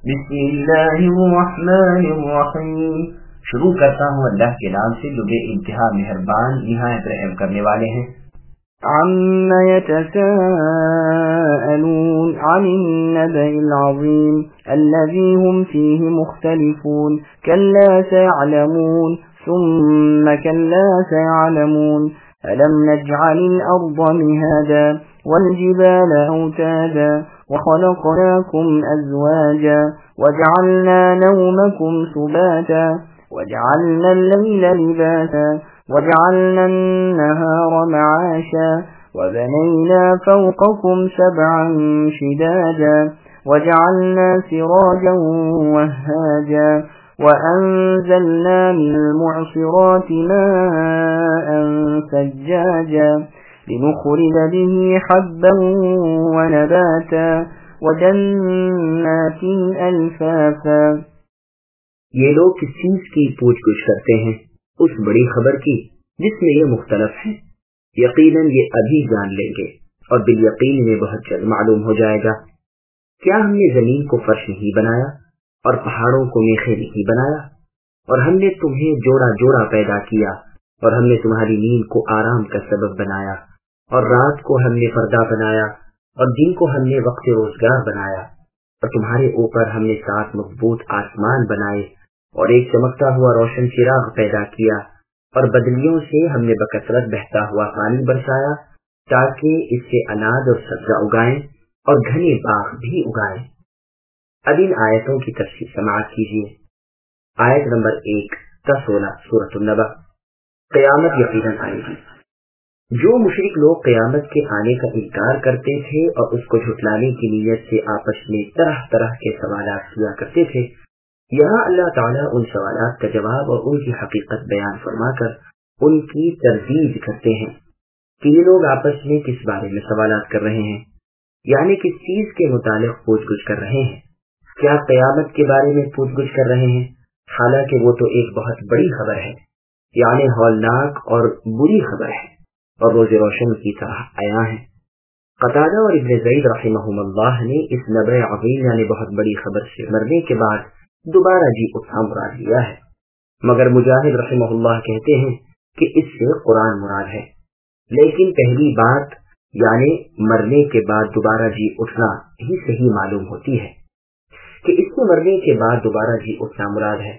بسم اللہ الرحمن الرحیم. شروع کرتا ہوں اللہ کے نام سے جو بے انتہا مہربان نہایت رحم کرنے والے ہیں. عَمَّ يَتَسَاءَلُونَ عَنِ النَّبَإِ الْعَظِيمِ الَّذِي هُمْ فِيهِ مُخْتَلِفُونَ كَلَّا سَيَعْلَمُونَ ثُمَّ كَلَّا سَيَعْلَمُونَ أَلَمْ نَجْعَلِ الْأَرْضَ مِهَادًا وَالْجِبَالَ أَوْتَادًا وَخَلَقْنَاكُمْ أَزْوَاجًا وَجَعَلْنَا نَوْمَكُمْ سُبَاتًا وَجَعَلْنَا اللَّيْلَ لِبَاسًا وَجَعَلْنَا النَّهَارَ مَعَاشًا وَبَنَيْنَا فَوْقَكُمْ سَبْعًا شِدَادًا وَجَعَلْنَا سِرَاجًا وَهَّاجًا وَأَنزَلْنَا مِنَ الْمُعْصِرَاتِ مَاءً ثَجَّاجًا لِنُخْرِجَ بِهِ حَبًّا وَنَبَاتًا وَجَنَّاتٍ أَلْفَافًا. یہ لوگ کس چیز کی پوچھ گچھ کرتے ہیں؟ اس بڑی خبر کی جس میں یہ مختلف ہیں. یقیناً یہ ابھی جان لیں گے اور بالیقین میں بہت جلد معلوم ہو جائے گا. کیا ہم نے زمین کو فرش نہیں بنایا اور پہاڑوں کو میخیں نہیں بنایا؟ اور ہم نے تمہیں جوڑا جوڑا پیدا کیا اور ہم نے تمہاری نیند کو آرام کا سبب بنایا اور رات کو ہم نے پردہ بنایا اور دن کو ہم نے وقت روزگار بنایا اور تمہارے اوپر ہم نے 7 مضبوط آسمان بنائے اور ایک چمکتا ہوا روشن چراغ پیدا کیا اور بدلیوں سے ہم نے بکثرت بہتا ہوا پانی برسایا تاکہ اس سے اناج اور سبزہ اگائیں اور گھنے باغ بھی اگائیں. اب ان آیتوں کی تفصیل سماعت کیجیے. آیت نمبر 1 تا 16 سورۃ النبأ. قیامت یقیناً آئے گی. جو مشرک لوگ قیامت کے آنے کا انکار کرتے تھے اور اس کو جھٹلانے کی نیت سے آپس میں طرح طرح کے سوالات کیا کرتے تھے، یہاں اللہ تعالیٰ ان سوالات کا جواب اور ان کی حقیقت بیان فرما کر ان کی تردید کرتے ہیں کہ یہ لوگ آپس میں کس بارے میں سوالات کر رہے ہیں، یعنی کس چیز کے متعلق پوچھ گچھ کر رہے ہیں. کیا قیامت کے بارے میں پوچھ گچھ کر رہے ہیں؟ حالانکہ وہ تو ایک بہت بڑی خبر ہے، یعنی ہولناک اور بری خبر ہے اور روز روشن کی طرح عیاں ہے. قتادہ اور ابن زید رحمہم اللہ نے اس نبع عظیم یعنی بہت بڑی خبر سے مرنے کے بعد دوبارہ جی اٹھنا مراد لیا ہے، مگر مجاہد رحمہ اللہ کہتے ہیں کہ اس سے قرآن مراد ہے. لیکن پہلی بات یعنی مرنے کے بعد دوبارہ جی اٹھنا ہی صحیح معلوم ہوتی ہے کہ اس سے مرنے کے بعد دوبارہ جی اٹھنا مراد ہے.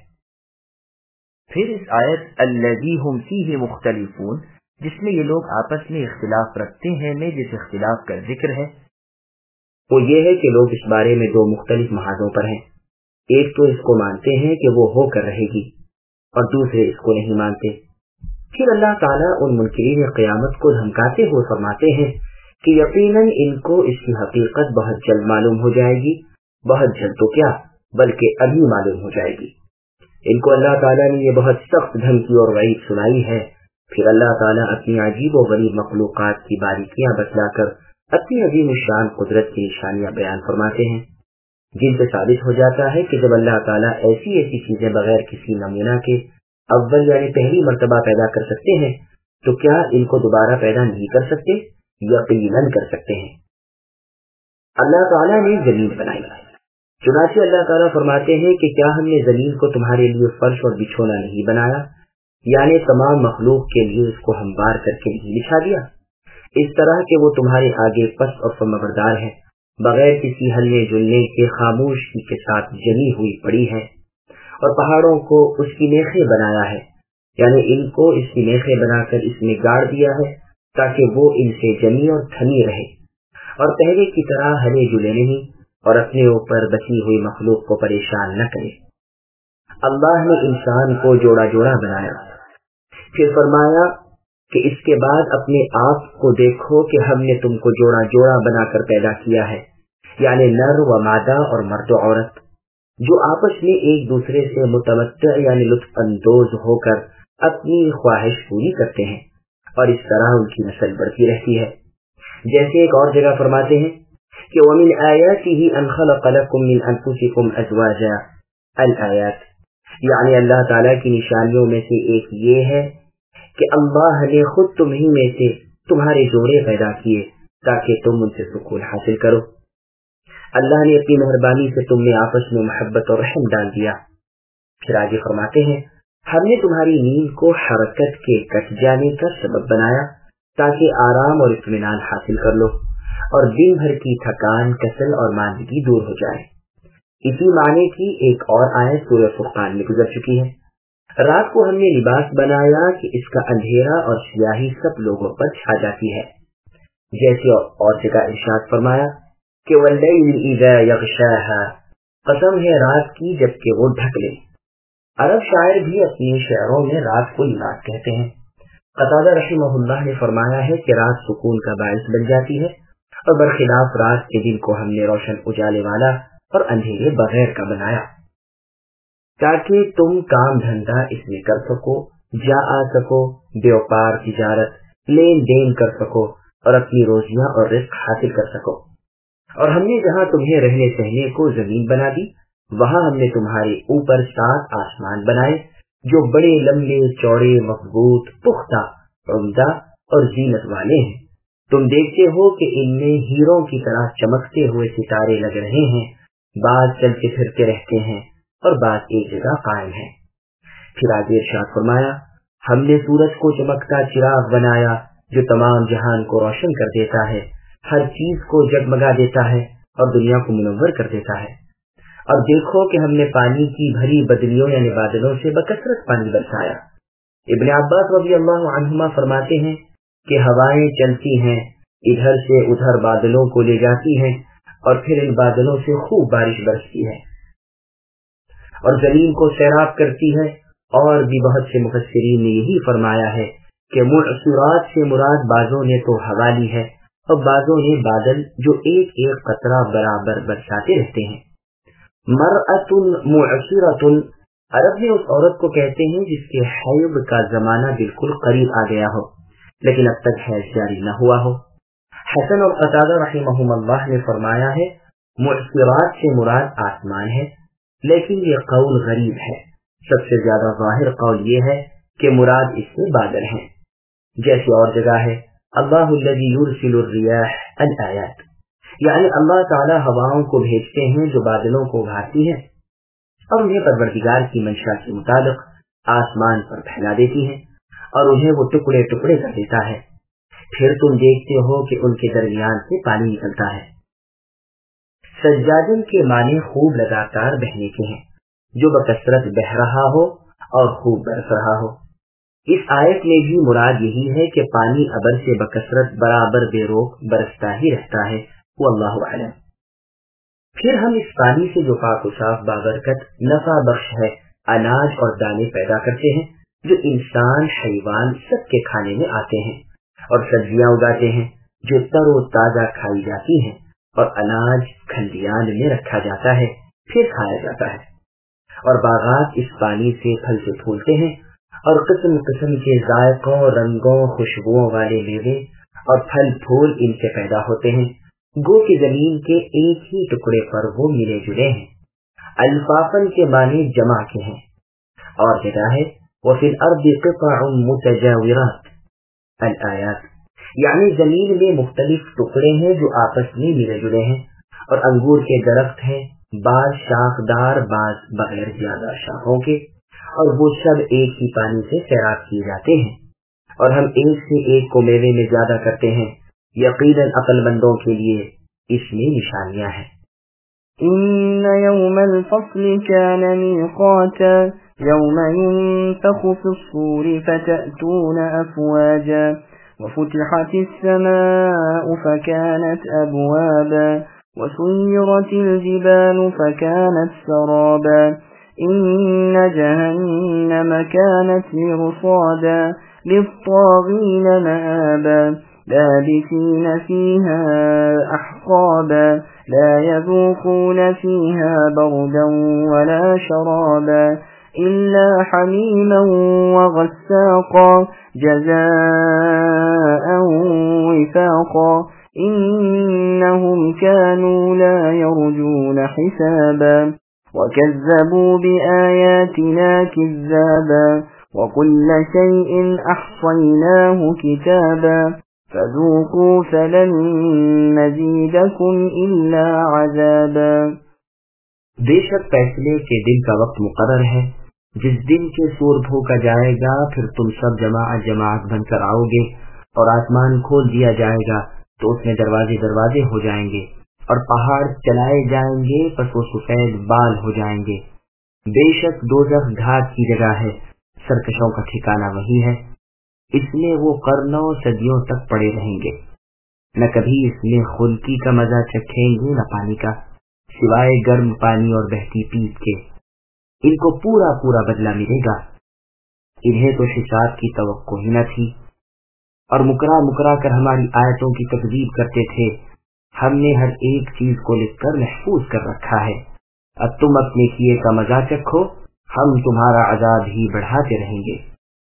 پھر اس آیت الذی ہم فیہ مختلفون جس میں یہ لوگ آپس میں اختلاف رکھتے ہیں میں جس اختلاف کا ذکر ہے وہ یہ ہے کہ لوگ اس بارے میں 2 مختلف محاذوں پر ہیں. ایک تو اس کو مانتے ہیں کہ وہ ہو کر رہے گی اور دوسرے اس کو نہیں مانتے. پھر اللہ تعالیٰ ان منکرین قیامت کو دھمکاتے ہوئے فرماتے ہیں کہ یقیناً ان کو اس کی حقیقت بہت جلد معلوم ہو جائے گی. بہت جلد تو کیا بلکہ ابھی معلوم ہو جائے گی. ان کو اللہ تعالیٰ نے یہ بہت سخت دھمکی اور وعید سنائی ہے. پھر اللہ تعالیٰ اپنی عجیب و غریب مخلوقات کی باریکیاں بتلا کر اپنی عظیم الشان قدرت کی نشانیاں بیان فرماتے ہیں جن سے ثابت ہو جاتا ہے کہ جب اللہ تعالیٰ ایسی چیزیں بغیر کسی نمونہ کے اول یعنی پہلی مرتبہ پیدا کر سکتے ہیں تو کیا ان کو دوبارہ پیدا نہیں کر سکتے؟ یقیناً کر سکتے ہیں. اللہ تعالیٰ نے زمین بنائی. چنانچہ اللہ تعالیٰ فرماتے ہیں کہ کیا ہم نے زمین کو تمہارے لیے فرش اور بچھونا نہیں بنایا، یعنی تمام مخلوق کے لیے اس کو ہموار کر کے نہیں بچھا دیا، اس طرح کہ وہ تمہارے آگے پست اور فرمانبردار ہے، بغیر کسی ہلنے جلنے کے خاموشی کے ساتھ جمی ہوئی پڑی ہے. اور پہاڑوں کو اس کی میخیں بنایا ہے، یعنی ان کو اس کی میخیں بنا کر اس میں گاڑ دیا ہے تاکہ وہ ان سے جمی اور تھمی رہے اور پہلے کی طرح ہلے جلے نہیں اور اپنے اوپر بچی ہوئی مخلوق کو پریشان نہ کرے. اللہ نے انسان کو جوڑا جوڑا بنایا. پھر فرمایا کہ اس کے بعد اپنے آپ کو دیکھو کہ ہم نے تم کو جوڑا جوڑا بنا کر پیدا کیا ہے، یعنی نر و مادہ اور مرد و عورت جو آپس میں ایک دوسرے سے متمتع یعنی لطف اندوز ہو کر اپنی خواہش پوری کرتے ہیں اور اس طرح ان کی نسل بڑھتی رہتی ہے. جیسے ایک اور جگہ فرماتے ہیں کہ وَمِنْ آيَاتِهِ أَنْ خَلَقَ لَكُم مِّنْ أَنفُسِكُمْ أَزْوَاجًا. الآیات یعنی اللہ تعالیٰ کی نشانیوں میں سے ایک یہ ہے کہ اللہ نے خود تمہیں میں سے تمہارے جوڑے پیدا کیے تاکہ تم ان سے سکون حاصل کرو. اللہ نے اپنی مہربانی سے تم میں آپس میں محبت اور رحم ڈال دیا۔ پھر آگے فرماتے ہیں ہم نے تمہاری نیند کو حرکت کے کٹ جانے کا سبب بنایا تاکہ آرام اور اطمینان حاصل کر لو اور دن بھر کی تھکان، کسل اور ماندگی دور ہو جائے۔ اسی معنی کی ایک اور آیت سورہ فرقان میں گزر چکی ہے۔ رات کو ہم نے لباس بنایا کہ اس کا اندھیرا اور سیاہی سب لوگوں پر چھا جاتی ہے، جیسے اور جگہ ارشاد فرمایا کہ واللیل اذا یغشاہا، قسم ہے رات کی جب کہ وہ ڈھک لے۔ عرب شاعر بھی اپنے شعروں میں رات کو لباس کہتے ہیں۔ قتادہ رحمہ اللہ نے فرمایا ہے کہ رات سکون کا باعث بن جاتی ہے، اور برخلاف رات کے دن کو ہم نے روشن اجالے والا اور اندھیرے بغیر کا بنایا تاکہ تم کام دھندا اس میں کر سکو، جا آ سکو، بیوپار تجارت لین دین کر سکو اور اپنی روزیاں اور رزق حاصل کر سکو۔ اور ہم نے جہاں تمہیں رہنے سہنے کو زمین بنا دی، وہاں ہم نے تمہارے اوپر 7 آسمان بنائے جو بڑے لمبے چوڑے مضبوط پختہ عمدہ اور زینت والے ہیں۔ تم دیکھتے ہو کہ ان میں ہیروں کی طرح چمکتے ہوئے ستارے لگ رہے ہیں، بعض چلتے پھرتے رہتے ہیں اور بعض ایک جگہ قائم ہیں۔ پھر آگے ارشاد فرمایا ہم نے سورج کو چمکتا چراغ بنایا جو تمام جہان کو روشن کر دیتا ہے، ہر چیز کو جگمگا دیتا ہے اور دنیا کو منور کر دیتا ہے۔ اور دیکھو کہ ہم نے پانی کی بھری بدلیوں یعنی بادلوں سے بکثرت پانی برسایا۔ ابن عباس رضی اللہ عنہما فرماتے ہیں کہ ہوائیں چلتی ہیں، ادھر سے ادھر بادلوں کو لے جاتی ہیں اور پھر ان بادلوں سے خوب بارش برستی ہے اور زمین کو سیراب کرتی ہے۔ اور بھی بہت سے مفسرین نے یہی فرمایا ہے کہ معصورات سے مراد بعضوں نے تو ہوا لی ہے اور بعضوں نے بادل جو ایک ایک قطرہ برابر برساتے رہتے ہیں۔ مرأۃ معصرۃ عرب میں اس عورت کو کہتے ہیں جس کے حیض کا زمانہ بالکل قریب آ گیا ہو لیکن اب تک حیض جاری نہ ہوا ہو۔ حسن اور قتادہ رحمہم اللہ نے فرمایا ہے معصرات سے مراد آسمان ہے، لیکن یہ قول غریب ہے۔ سب سے زیادہ ظاہر قول یہ ہے کہ مراد اس سے بادل ہیں، جیسے اور جگہ ہے اللہ الذی یرسل الرياح الآیات، یعنی اللہ تعالی ہواؤں کو بھیجتے ہیں جو بادلوں کو ابھارتی ہیں اور انہیں پروردگار کی منشا کے مطابق آسمان پر پھیلا دیتی ہیں اور انہیں وہ ٹکڑے ٹکڑے کر دیتا ہے۔ پھر تم دیکھتے ہو کہ ان کے درمیان سے پانی نکلتا ہے۔ سجادن کے معنی خوب لگاتار بہنے کے ہیں، جو بکثرت بہ رہا ہو اور خوب برس رہا ہو۔ اس آیت میں بھی مراد یہی ہے کہ پانی ابر سے بکثرت برابر بے روک برستا ہی رہتا ہے، واللہ اعلم۔ پھر ہم اس پانی سے جو پاک و صاف بابرکت نفع بخش ہے اناج اور دانے پیدا کرتے ہیں جو انسان حیوان سب کے کھانے میں آتے ہیں، اور سبزیاں اگاتے ہیں جو تر و تازہ کھائی جاتی ہیں، اور اناج کھلیان میں رکھا جاتا ہے پھر کھایا جاتا ہے، اور باغات اس پانی سے پھل سے پھولتے ہیں اور قسم قسم کے ذائقوں، رنگوں، خوشبوؤں والے میوے اور پھل پھول ان سے پیدا ہوتے ہیں، گو کہ زمین کے ایک ہی ٹکڑے پر وہ ملے جلے ہیں۔ الفافن کے معنی جمع کے ہیں، اور جگہ ہے وفی الارض قطع متجاورات الآیات، یعنی زمین میں مختلف ٹکڑے ہیں جو آپس میں ملے جلے ہیں، اور انگور کے درخت ہیں، بعض شاخدار بعض بغیر زیادہ شاخوں کے، اور وہ سب ایک ہی پانی سے سیراب کیے جاتے ہیں، اور ہم ایک سے ایک کو میوے میں زیادہ کرتے ہیں۔ یقیناً عقل مندوں کے لیے اس میں نشانیاں ہیں۔ إن يوم الفصل كان ميقاتا يوم ينفخ في الصور فتأتون أفواجا وفتحت السماء فكانت أبوابا وسيرت الجبال فكانت سرابا إن جهنم كانت مرصادا للطاغين مآبا لابثين فيها أحقابا لا يذوقون فيها بردا ولا شرابا إلا حميما وغساقا جزاء وفاقا إنهم كانوا لا يرجون حسابا وكذبوا بآياتنا كذابا وكل شيء أحصيناه كتابا فذوقوا فلن نزيدكم إلا عذابا. بے شک فیصلے کے دن کا وقت مقرر ہے، جس دن کے سور پھونکا جائے گا، پھر تم سب جماعت جماعت بن کر آؤ گے، اور آسمان کھول دیا جائے گا تو اس میں دروازے دروازے ہو جائیں گے، اور پہاڑ چلائے جائیں گے، پس وہ سفید بال ہو جائیں گے. بے شک دوزخ گھاٹ کی جگہ ہے، سرکشوں کا ٹھکانہ وہی ہے، اس میں وہ قرنوں صدیوں تک پڑے رہیں گے، نہ کبھی اس میں خلقی کا مزہ چکھیں گے نہ پانی کا، سوائے گرم پانی اور بہتی پیپ کے. ان کو پورا پورا بدلہ ملے گا. انہیں تو حساب کی توقع ہی نہ تھی، اور مکرا مکرا کر ہماری آیتوں کی تکذیب کرتے تھے. ہم نے ہر ایک چیز کو لکھ کر محفوظ کر رکھا ہے. اب تم اپنے کیے کا مزہ چکھو، ہم تمہارا عذاب ہی بڑھاتے رہیں گے.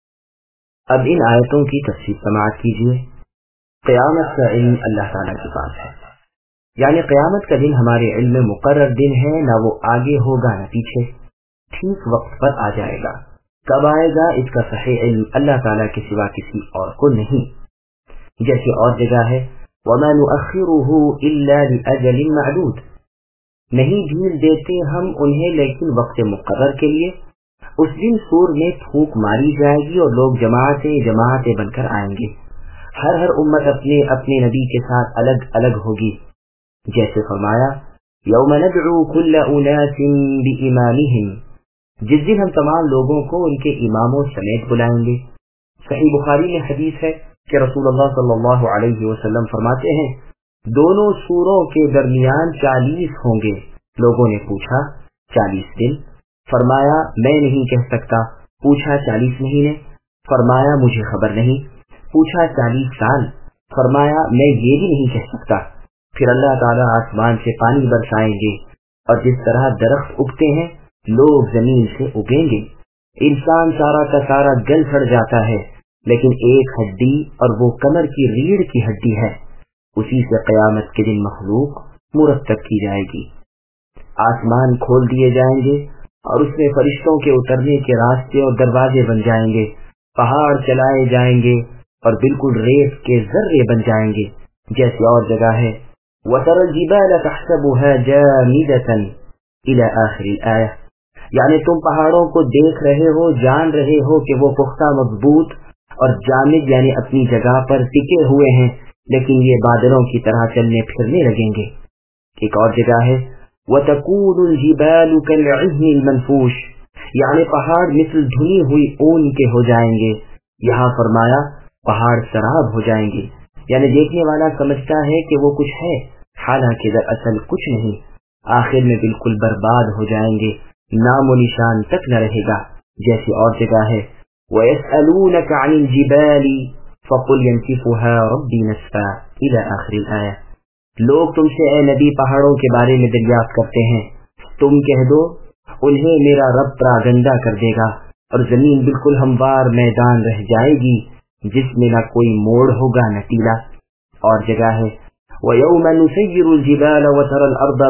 اب ان آیتوں کی تفصیل سماعت کیجیے. قیامت کا علم اللہ تعالیٰ کے پاس ہے، یعنی قیامت کا دن ہمارے علم میں مقرر دن ہے، نہ وہ آگے ہوگا نہ پیچھے، ٹھیک وقت پر آ جائے گا. کب آئے گا اس کا صحیح علم اللہ تعالیٰ کے سوا کسی اور کو نہیں. جیسے اور جگہ ہے وَمَا نُؤَخِّرُهُ إِلَّا لِأَجَلٍ مَعْدُودٍ، نہیں ڈھیل دیتے ہم انہیں لیکن وقت مقرر کے لیے. اس دن سور میں پھونک ماری جائے گی اور لوگ جماعتیں جماعتیں بن کر آئیں گے. ہر امت اپنے اپنے نبی کے ساتھ الگ الگ ہوگی. جیسے فرمایا یوم ندعو کل اناس بامامہم، جس دن ہم تمام لوگوں کو ان کے اماموں سمیت بلائیں گے. صحیح بخاری میں حدیث ہے کہ رسول اللہ صلی اللہ علیہ وسلم فرماتے ہیں دونوں سوروں کے درمیان 40 ہوں گے. لوگوں نے پوچھا 40 دن؟ فرمایا میں نہیں کہہ سکتا. پوچھا 40 مہینے؟ فرمایا مجھے خبر نہیں. پوچھا 40 سال؟ فرمایا میں یہ بھی نہیں کہہ سکتا. پھر اللہ تعالیٰ آسمان سے پانی برسائیں گے، اور جس طرح درخت اگتے ہیں لوگ زمین سے اگیں گے. انسان سارا کا سارا گل سڑ جاتا ہے، لیکن ایک ہڈی اور وہ کمر کی ریڑھ کی ہڈی ہے، اسی سے قیامت کے دن مخلوق مرتب کی جائے گی. آسمان کھول دیے جائیں گے اور اس میں فرشتوں کے اترنے کے راستے اور دروازے بن جائیں گے. پہاڑ چلائے جائیں گے اور بالکل ریت کے ذرے بن جائیں گے. جیسے اور جگہ ہے وَتَرَى الْجِبَالَ تَحْسَبُهَا جَامِدَةً إِلَى آخِرِ الْآيَةِ، یعنی تم پہاڑوں کو دیکھ رہے ہو، جان رہے ہو کہ وہ پختہ مضبوط اور جامد یعنی اپنی جگہ پر ٹکے ہوئے ہیں، لیکن یہ بادلوں کی طرح چلنے پھرنے لگیں گے. ایک اور جگہ ہے وَتَكُونُ الْجِبَالُ كَالْعِهْنِ الْمَنْفُوشِ، یعنی پہاڑ مثل دھنی ہوئی اون کے ہو جائیں گے. یہاں فرمایا پہاڑ سراب ہو جائیں گے، یعنی دیکھنے والا سمجھتا ہے کہ وہ کچھ ہے، حالانکہ دراصل کچھ نہیں. آخر میں بالکل برباد ہو جائیں گے، نام و نشان تک نہ رہے گا. جیسے اور جگہ ہے وَيَسْأَلُونَكَ عَنِ الْجِبَالِ فَقُلْ يَنْسِفُهَا رَبِّي نَسْفًا إِلَى آخِرِ الْآيَةِ. لوگ تم سے اے نبی پہاڑوں کے بارے میں دریافت کرتے ہیں، تم کہہ دو انہیں میرا رب پراگندہ کر دے گا، اور زمین بالکل ہموار میدان رہ جائے گی جس میں نہ کوئی موڑ ہوگا نہ ٹیلا. اور جگہ ہے وَيَوْمَ نُسَيِّرُ الْجِبَالَ وَتَرَى الْأَرْضَ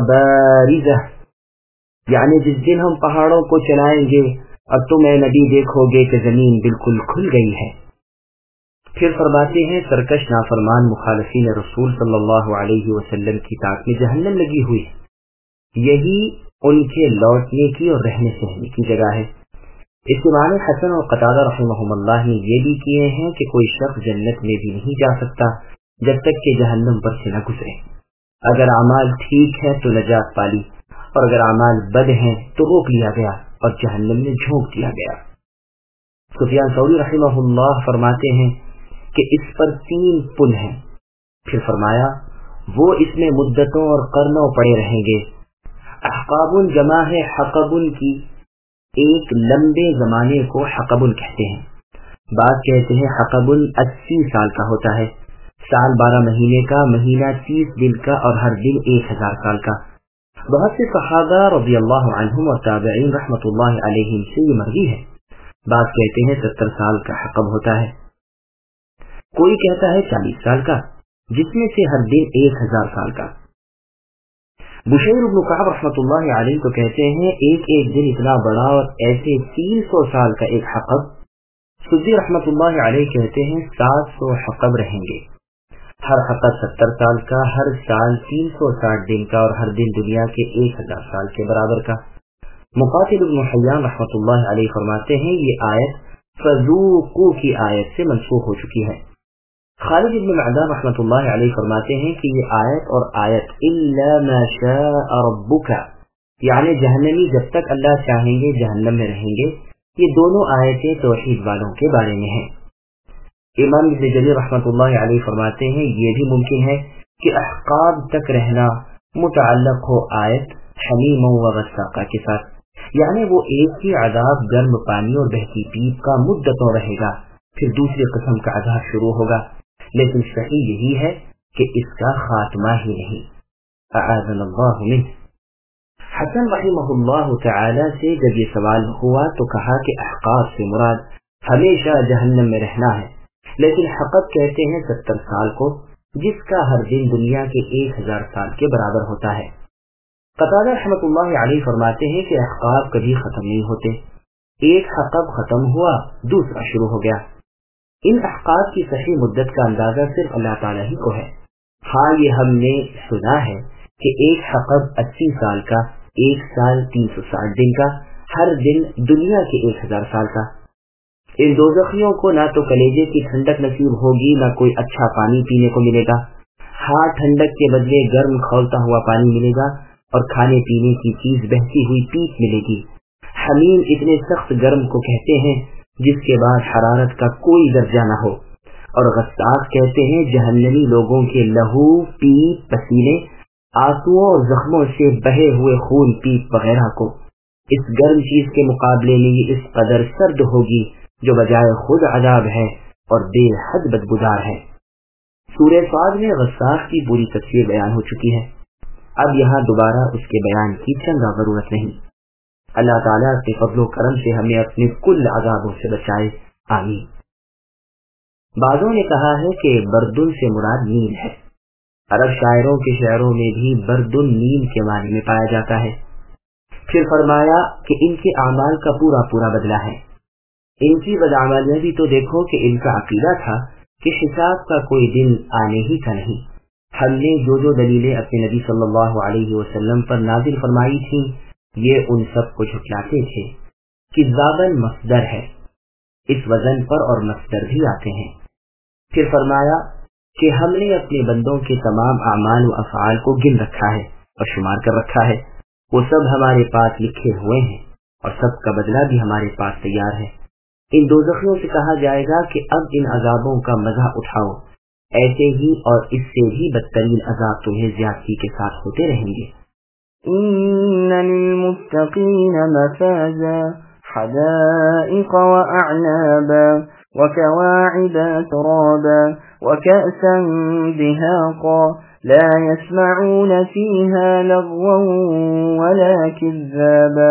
بَارِزَةً، یعنی جس دن ہم پہاڑوں کو چلائیں گے اور تم اے نبی دیکھو گے کہ زمین بالکل کھل گئی ہے. پھر فرماتے ہیں سرکش نافرمان مخالفین رسول صلی اللہ علیہ وسلم کی طاق میں جہنم لگی ہوئی، یہی ان کے لوٹنے کی اور رہنے سہنے کی جگہ ہے. اس معنی حسن اور قتادہ رحمہم اللہ نے یہ بھی کیے ہیں کہ کوئی شخص جنت میں بھی نہیں جا سکتا جب تک کہ جہنم پر سے نہ گزرے. اگر اعمال ٹھیک ہے تو نجات پالی، اور اگر اعمال بد ہیں تو روک لیا گیا اور جہنم میں جھونک دیا گیا. سفیان ثوری رحمہ اللہ فرماتے ہیں کہ اس پر 3 پل ہیں. پھر فرمایا وہ اس میں مدتوں اور قرنوں پڑے رہیں گے. احقاب جمع ہے حقب کی، ایک لمبے زمانے کو حقب کہتے ہیں. بعض کہتے ہیں حقب 80 سال کا ہوتا ہے، سال 12 مہینے کا، مہینہ 30 دن کا، اور ہر دن 1000 سال کا. بہت سے صحابہ رضی اللہ عنہم اور تابعین رحمۃ اللہ علیہم سے یہ مروی ہے. بعض کہتے ہیں 70 سال کا حقب ہوتا ہے، کوئی کہتا ہے 40 سال کا، جس میں سے ہر دن 1000 سال کا. بشیر بن کعب رحمۃ اللہ علیہ کو کہتے ہیں ایک ایک دن اتنا بڑا اور ایسے 300 سال کا ایک حقب. سدی رحمۃ اللہ علیہ کہتے ہیں 700 حقب رہیں گے. ہر حقب 70 سال کا، ہر سال 360 دن کا، اور ہر دن دنیا کے 1000 سال کے برابر کا۔ مقاتل ابن حیان رحمۃ اللہ علیہ فرماتے ہیں یہ آیت فذوقوا کی آیت سے منسوخ ہو چکی ہے۔ خالد ابن معدان رحمۃ اللہ علیہ فرماتے ہیں کہ یہ آیت اور آیت الا ما شاء ربک، یعنی جہنمی جب تک اللہ چاہیں گے جہنم میں رہیں گے، یہ دونوں آیتیں توحید والوں کے بارے میں ہیں۔ امام ابن جریر رحمۃ اللہ علیہ فرماتے ہیں یہ بھی ممکن ہے کہ احقاب تک رہنا متعلق ہو آیت حمیم و غساقہ کے ساتھ، یعنی وہ ایک ہی عذاب گرم پانی اور بہتی پیپ کا مدتوں رہے گا، پھر دوسری قسم کا عذاب شروع ہوگا، لیکن صحیح یہی ہے کہ اس کا خاتمہ ہی نہیں، اعاذنا اللہ منہ۔ حسن رحمہ اللہ تعالی سے جب یہ سوال ہوا تو کہا کہ احقاب سے مراد ہمیشہ جہنم میں رہنا ہے، لیکن حقب کہتے ہیں 70 سال کو، جس کا ہر دن دنیا کے 1000 سال کے برابر ہوتا ہے۔ قتادہ رحمۃ اللہ علیہ فرماتے ہیں کہ احقاب کبھی ختم نہیں ہوتے، ایک حقب ختم ہوا دوسرا شروع ہو گیا۔ ان احقاب کی صحیح مدت کا اندازہ صرف اللہ تعالیٰ ہی کو ہے۔ ہاں یہ ہم نے سنا ہے کہ ایک حقب 80 سال کا، ایک سال 360 دن کا، ہر دن دنیا کے 1000 سال کا۔ ان دوزخیوں کو نہ تو کلیجے کی ٹھنڈک نصیب ہوگی، نہ کوئی اچھا پانی پینے کو ملے گا۔ ہاں ٹھنڈک کے بدلے گرم کھولتا ہوا پانی ملے گا اور کھانے پینے کی چیز بہتی ہوئی پیپ ملے گی۔ حمیم اتنے سخت گرم کو کہتے ہیں جس کے بعد حرارت کا کوئی درجہ نہ ہو، اور غساق کہتے ہیں جہنمی لوگوں کے لہو، پیپ، پسینے، آنسوؤں اور زخموں سے بہے ہوئے خون، پیپ وغیرہ کو۔ اس گرم چیز کے مقابلے میں یہ اس قدر سرد ہوگی جو بجائے خود عذاب ہے اور بے حد بدبودار ہے۔ سورہ صاد میں غساق کی پوری تفسیر بیان ہو چکی ہے، اب یہاں دوبارہ اس کے بیان کی چندہ ضرورت نہیں۔ اللہ تعالیٰ کے فضل و کرم سے ہمیں اپنے کل عذابوں سے بچائے، آمین۔ بعضوں نے کہا ہے کہ بردن سے مراد نیل ہے، عرب شاعروں کے شعروں میں بھی بردن نیل کے معنی میں پایا جاتا ہے۔ پھر فرمایا کہ ان کے اعمال کا پورا پورا بدلہ ہے۔ ان کی بدعمالیاں بھی تو دیکھو کہ ان کا عقیدہ تھا کہ حساب کا کوئی دن آنے ہی کا نہیں۔ ہم نے جو دلیلیں اپنے نبی صلی اللہ علیہ وسلم پر نازل فرمائی تھیں یہ ان سب کو جھٹلاتے تھے۔ کذاباً مصدر ہے، اس وزن پر اور مصدر بھی آتے ہیں۔ پھر فرمایا کہ ہم نے اپنے بندوں کے تمام اعمال و افعال کو گن رکھا ہے اور شمار کر رکھا ہے، وہ سب ہمارے پاس لکھے ہوئے ہیں اور سب کا بدلہ بھی ہمارے پاس تیار ہے۔ ان دوزخیوں سے کہا جائے گا کہ اب ان عذابوں کا مزہ اٹھاؤ، ایسے ہی اور اس سے بھی بدترین عذاب تمہیں زیادتی کے ساتھ ہوتے رہیں گے۔ ان للمتقین مفازا حدائق واعنابا وكواعب ترابا وكأسا دهاقا لا يسمعون فيها لغوا ولا كذابا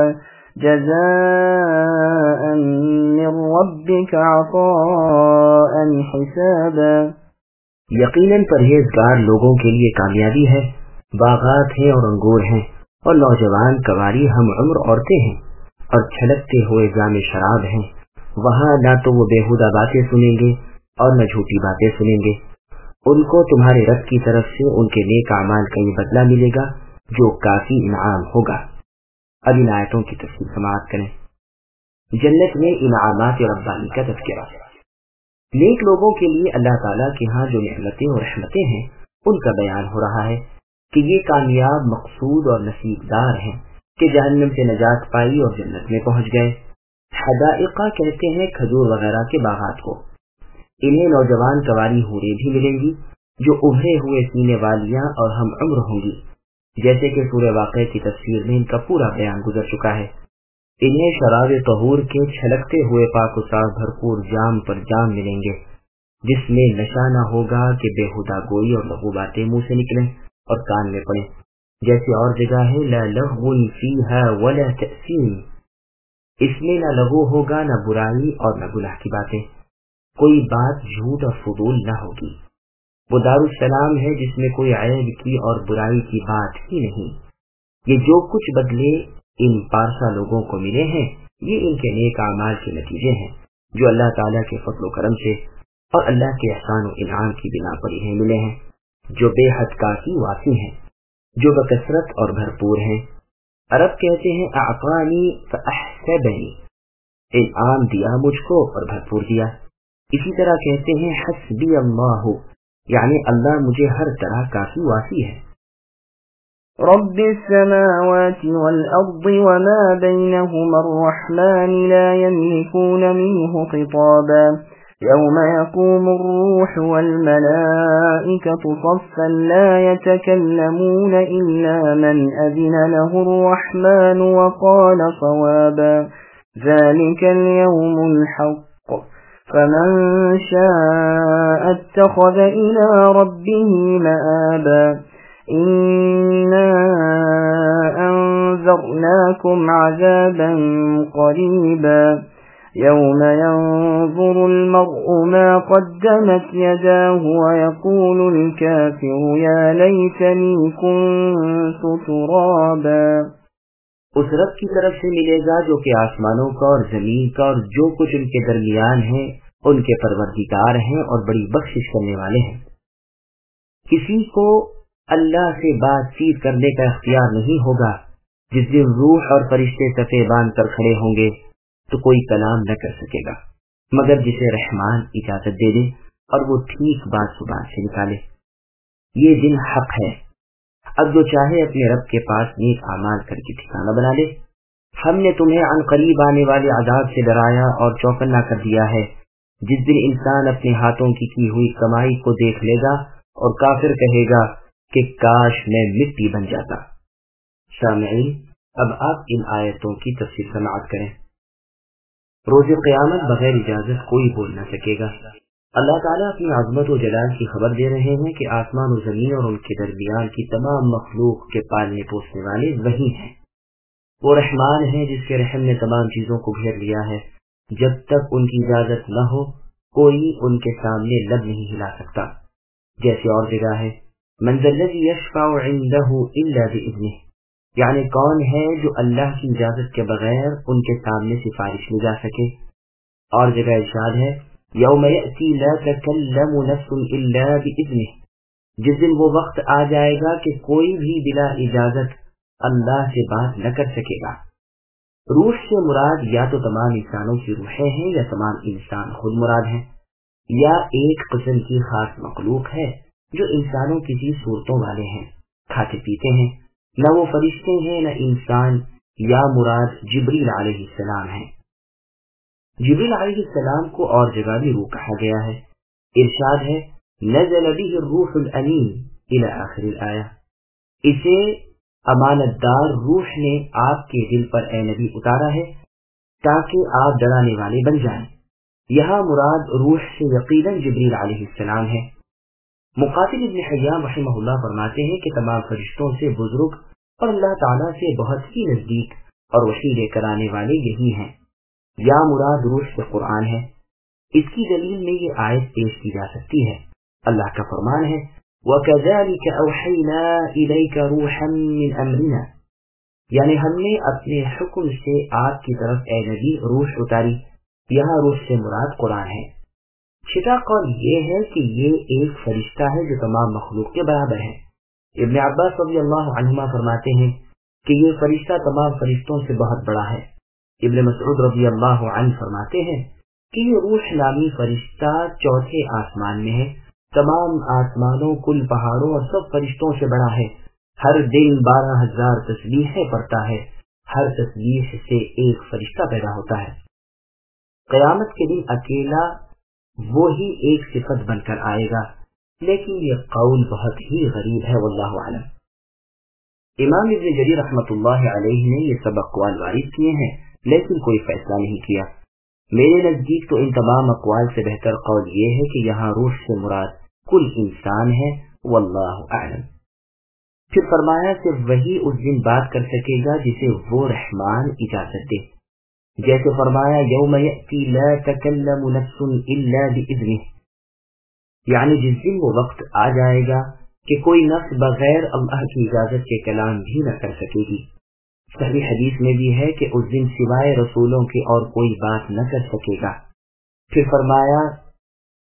جزاء من ربك عطاء حسابا۔ یقیناً پرہیزگار لوگوں کے لیے کامیابی ہے، باغات ہیں اور انگور ہیں اور نوجوان کنواری ہم عمر عورتیں ہیں اور چھلکتے ہوئے جام شراب ہیں۔ وہاں نہ تو وہ بیہودہ باتیں سنیں گے اور نہ جھوٹی باتیں سنیں گے۔ ان کو تمہارے رب کی طرف سے ان کے نیک اعمال کا یہ بدلہ ملے گا جو کافی انعام ہوگا۔ اب ان آیتوں کی تفصیل سماعت کریں۔ جنت میں انعامات ربانی کا تذکرہ ہے۔ نیک لوگوں کے لیے اللہ تعالیٰ کے ہاں جو نعمتیں اور رحمتیں ہیں ان کا بیان ہو رہا ہے کہ یہ کامیاب، مقصود اور نصیب دار ہیں کہ جہنم سے نجات پائی اور جنت میں پہنچ گئے۔ حدائقہ کہتے ہیں کھجور وغیرہ کے باغات کو۔ انہیں نوجوان کنواری حوریں بھی ملیں گی جو ابھرے ہوئے سینے والیاں اور ہم عمر ہوں گی، جیسے کہ سورہ واقعہ کی تفسیر میں ان کا پورا بیان گزر چکا ہے۔ انہیں شراب طہور کے چھلکتے ہوئے پاک و صاف بھرپور جام پر جام ملیں گے، جس میں نشہ نہ ہوگا کہ بےہودہ گوئی اور لغو باتیں منہ سے نکلیں اور کان میں پڑیں، جیسے اور جگہ ہے لا لغو فیہا ولا تأثیم، اس میں نہ لغو ہوگا، نہ برائی اور نہ گناہ کی باتیں، کوئی بات جھوٹ اور فضول نہ ہوگی۔ وہ دارالسلام ہے جس میں کوئی عیب کی اور برائی کی بات ہی نہیں۔ یہ جو کچھ بدلے ان پارسا لوگوں کو ملے ہیں یہ ان کے نیک اعمال کے نتیجے ہیں جو اللہ تعالیٰ کے فضل و کرم سے اور اللہ کے احسان و انعام کی بنا پر انہیں ملے ہیں جو بے حد کافی وافی ہیں، جو بکثرت اور بھرپور ہیں۔ عرب کہتے ہیں اعطانی فاحسبنی، انعام دیا مجھ کو اور بھرپور دیا۔ اسی طرح کہتے ہیں حسبی اللہ، یعنی اللہ مجھے ہر طرح کافی وافی ہے۔ رب السماوات والأرض وما بينهما الرحمن لا يملكون منه خطابا يوم يقوم الروح والملائكة صفا لا يتكلمون إلا من أذن له الرحمن وقال صوابا ذلك اليوم الحق فمن شاء اتخذ إلى ربه مآبا إنا أنذرناكم عذابا قريبا يوم ينظر المرء ما قدمت يداه ويقول الكافر يا ليتني كنت ترابا۔ اس رب کی طرف سے ملے گا جو کہ آسمانوں کا اور زمین کا اور جو کچھ ان کے درمیان ہے ان کے پروردگار ہیں اور بڑی بخشش کرنے والے ہیں۔ کسی کو اللہ سے بات چیت کرنے کا اختیار نہیں ہوگا۔ جس دن روح اور فرشتے صفے باندھ کر کھڑے ہوں گے تو کوئی کلام نہ کر سکے گا مگر جسے رحمان اجازت دے دے اور وہ ٹھیک بات زبان سے نکالے۔ یہ دن حق ہے، اب جو چاہے اپنے رب کے پاس نیک اعمال کر کے ٹھکانہ بنا لے۔ ہم نے تمہیں عن قریب آنے والے عذاب سے ڈرایا اور چوکنا کر دیا ہے، جس دن انسان اپنے ہاتھوں کی ہوئی کمائی کو دیکھ لے گا اور کافر کہے گا کہ کاش میں مٹی بن جاتا۔ سامعین، اب آپ ان آیتوں کی تفسیر سماعت کریں۔ روز قیامت بغیر اجازت کوئی بول نہ سکے گا۔ اللہ تعالیٰ اپنی عظمت و جلال کی خبر دے رہے ہیں کہ آسمان و زمین اور ان کے درمیان کی تمام مخلوق کے پالنے پوسنے والے وہی ہیں۔ وہ رحمان ہیں جس کے رحم نے تمام چیزوں کو گھیر لیا ہے۔ جب تک ان کی اجازت نہ ہو کوئی ان کے سامنے لب نہیں ہلا سکتا۔ جیسے اور جگہ ہے من ذا الذی یشفع عنده الا باذنہ، یعنی کون ہے جو اللہ کی اجازت کے بغیر ان کے سامنے سفارش میں جا سکے۔ اور جگہ ارشاد ہے یوم یأتی لا تکلم نفس الا باذنہ، جس دن وہ وقت آ جائے گا کہ کوئی بھی بلا اجازت اللہ سے بات نہ کر سکے گا۔ روح سے مراد یا تو تمام انسانوں کی روحیں ہیں یا تمام انسان خود مراد ہیں، یا ایک قسم کی خاص مخلوق ہے جو انسانوں کی سی صورتوں والے ہیں، کھاتے پیتے ہیں، نہ وہ فرشتے ہیں نہ انسان، یا مراد جبریل علیہ السلام ہیں۔ جبریل علیہ السلام کو اور جگہ بھی روح کہا گیا ہے۔ ارشاد ہے نزل به الروح الامین الى آخر الآیہ، اسے امانت دار روح نے آپ کے دل پر اے نبی اتارا ہے تاکہ آپ ڈرانے والے بن جائیں۔ یہاں مراد روح سے یقیناً جبریل علیہ السلام ہے۔ مقاتل ابن حیان رحمہ اللہ فرماتے ہیں کہ تمام فرشتوں سے بزرگ اور اللہ تعالیٰ سے بہت ہی نزدیک اور وحی لے کر آنے والے یہی ہیں۔ یا مراد روح سے قرآن ہے۔ اس کی دلیل میں یہ آیت پیش کی جا سکتی ہے۔ اللہ کا فرمان ہے وَكَذَلِكَ أَوْحَيْنَا إِلَيْكَ رُوحًا مِّنْ أَمْرِنَا، یعنی ہم نے اپنے حکم سے آپ کی طرف اے نبی روح اتاری۔ یہاں روح سے مراد قرآن ہے۔ چھٹا قول یہ ہے کہ یہ ایک فرشتہ ہے جو تمام مخلوق کے برابر ہے۔ ابن عباس رضی اللہ عنہما فرماتے ہیں کہ یہ فرشتہ تمام فرشتوں سے بہت بڑا ہے۔ ابن مسعود رضی اللہ عنہ فرماتے ہیں کہ یہ روح نامی فرشتہ چوتھے آسمان میں ہے، تمام آسمانوں، کل پہاڑوں اور سب فرشتوں سے بڑا ہے۔ ہر دن 12,000 تسبیحیں پڑھتا ہے، ہر تسبیح سے ایک فرشتہ پیدا ہوتا ہے۔ قیامت کے دن اکیلا وہی ایک صفت بن کر آئے گا، لیکن یہ قول بہت ہی غریب ہے، واللہ اعلم۔ امام ابن جریر رحمۃ اللہ علیہ نے یہ سب اقوال وارد کیے ہیں لیکن کوئی فیصلہ نہیں کیا۔ میرے نزدیک تو ان تمام اقوال سے بہتر قول یہ ہے کہ یہاں روح سے مراد کل انسان ہے، واللہ اعلم۔ پھر فرمایا صرف وہی اس دن بات کر سکے گا جسے وہ رحمان اجازت دے، جیسے فرمایا یوم یأتی لا تکلم نفس الا باذنہ، یعنی جس دن وہ وقت آ جائے گا کہ کوئی نفس بغیر اللہ کی اجازت کے کلام بھی نہ کر سکے گی۔ صحیح حدیث میں بھی ہے کہ اس دن سوائے رسولوں کے اور کوئی بات نہ کر سکے گا۔ پھر فرمایا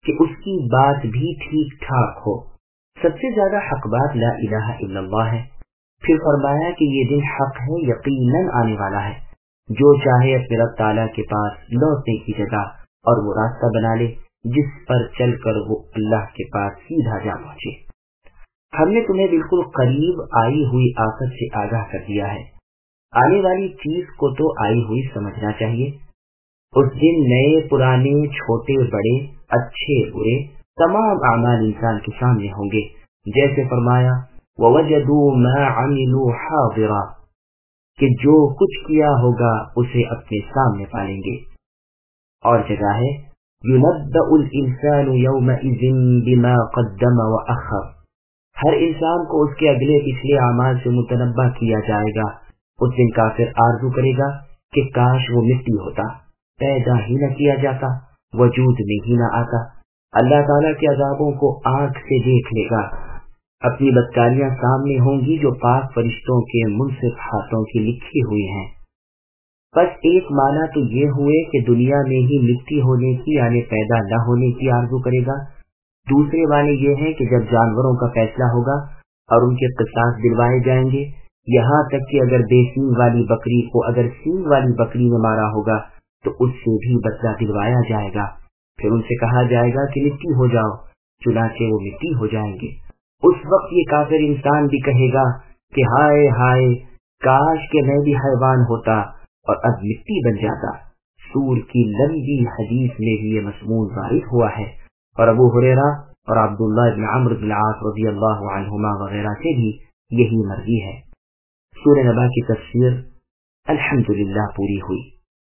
کہ اس کی بات بھی ٹھیک ٹھاک ہو۔ سب سے زیادہ حق بات لا الہ الا اللہ ہے۔ پھر فرمایا کہ یہ دن حق ہے، یقیناً آنے والا ہے۔ جو چاہے اپنے رب تعالیٰ کے پاس لوٹنے کی جگہ اور وہ راستہ بنا لے جس پر چل کر وہ اللہ کے پاس سیدھا جا پہنچے۔ ہم نے تمہیں بالکل قریب آئی ہوئی آفت سے آگاہ کر دیا ہے۔ آنے والی چیز کو تو آئی ہوئی سمجھنا چاہیے۔ اس دن نئے پرانے، چھوٹے بڑے، اچھے برے تمام اعمال انسان کے سامنے ہوں گے، جیسے فرمایا وَوَجَدُوا مَا عَمِلُوا حَاضِرًا، کہ جو کچھ کیا ہوگا اسے اپنے سامنے پالیں گے۔ اور جگہ ہے يُنَبَّأُ الْإِنسَانُ يَوْمَئِذٍ بِمَا قَدَّمَ وَأَخَّرَ، ہر انسان کو اس کے اگلے پچھلے اعمال سے متنبہ کیا جائے گا۔ اس دن کافر آرزو کرے گا کہ کاش وہ مٹی ہوتا، پیدا ہی نہ کیا جاتا، وجود میں ہی نہ آتا۔ اللہ تعالیٰ کے عذابوں کو آنکھ سے دیکھ لے گا۔ اپنی بدکاریاں سامنے ہوں گی جو پاک فرشتوں کے منصف ہاتھوں کی لکھی ہوئی ہیں۔ بس ایک معنی تو یہ ہوئے کہ دنیا میں ہی مٹی ہونے کی یعنی پیدا نہ ہونے کی آرزو کرے گا۔ دوسرے معنی یہ ہے کہ جب جانوروں کا فیصلہ ہوگا اور ان کے قصاص دلوائے جائیں گے، یہاں تک کہ اگر بے سینگ والی بکری کو اگر سینگ والی بکری نے مارا ہوگا تو اس سے بھی بدلہ دلوایا جائے گا۔ پھر ان سے کہا جائے گا کہ مٹی ہو جاؤ، چنانچہ وہ مٹی ہو جائیں گے۔ اس وقت یہ کافر انسان بھی کہے گا کہ ہائے ہائے، کاش کہ میں بھی حیوان ہوتا اور اب مٹی بن جاتا۔ سور کی لمبی حدیث میں بھی یہ مضمون وارد ہوا ہے، اور ابو ہریرہ اور عبداللہ بن عمرو بن العاص رضی اللہ عنہما وغیرہ سے بھی یہی مرضی ہے۔ سورہ نبا کی تفسیر الحمدللہ پوری ہوئی۔